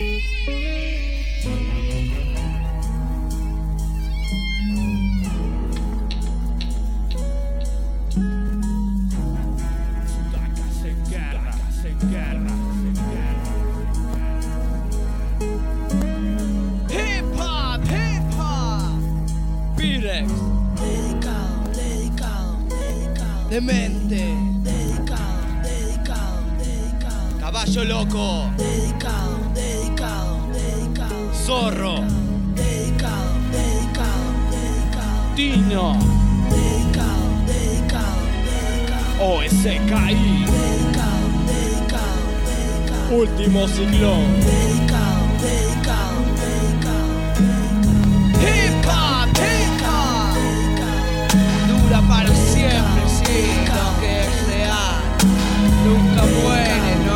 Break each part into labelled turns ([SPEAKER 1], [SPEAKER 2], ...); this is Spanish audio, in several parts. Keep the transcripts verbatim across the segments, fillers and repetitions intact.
[SPEAKER 1] Dedicado, dedicado, dedicado.
[SPEAKER 2] Demente.
[SPEAKER 1] Dedicado, dedicado, dedicado.
[SPEAKER 2] Caballo loco.
[SPEAKER 1] Dedicado, dedicado, dedicado.
[SPEAKER 2] Zorro.
[SPEAKER 1] Dedicado, dedicado, dedicado.
[SPEAKER 2] Tino.
[SPEAKER 1] Dedicado, dedicado, dedicado.
[SPEAKER 2] O S K I.
[SPEAKER 1] Dedicado, dedicado, dedicado.
[SPEAKER 2] Último ciclón.
[SPEAKER 1] Dedicado, dedicado, dedicado.
[SPEAKER 2] Hip hop, hip hop. Dura para siempre, sí, lo que es real. Nunca muere, no.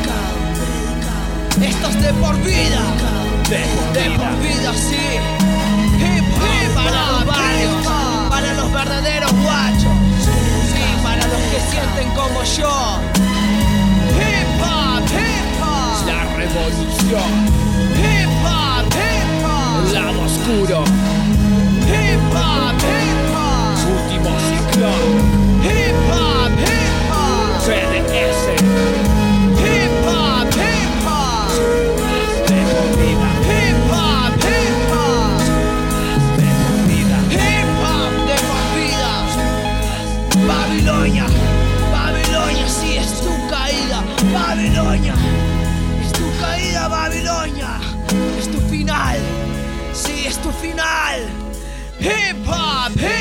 [SPEAKER 2] Esto es de por vida. De por
[SPEAKER 1] De
[SPEAKER 2] vida,
[SPEAKER 1] por vida, sí.
[SPEAKER 2] Hip hop
[SPEAKER 1] Para los barrios, para los verdaderos guachos. Sí, para los que sienten como yo.
[SPEAKER 2] Hip hop, hip hop. La revolución. Hip hop, hip hop. El lado oscuro. Hip hop, hip hop. Último ciclón. Hip hop, hip hop. C D S. Hip hop, hip hop. De por vida. Hip hop, hip hop. De por vida.
[SPEAKER 1] Hip hop de por vida. Babilonia, Babilonia, sí, es tu caída. Babilonia, es tu caída, Babilonia. Es tu final, sí, es tu final.
[SPEAKER 2] Hip hop, hip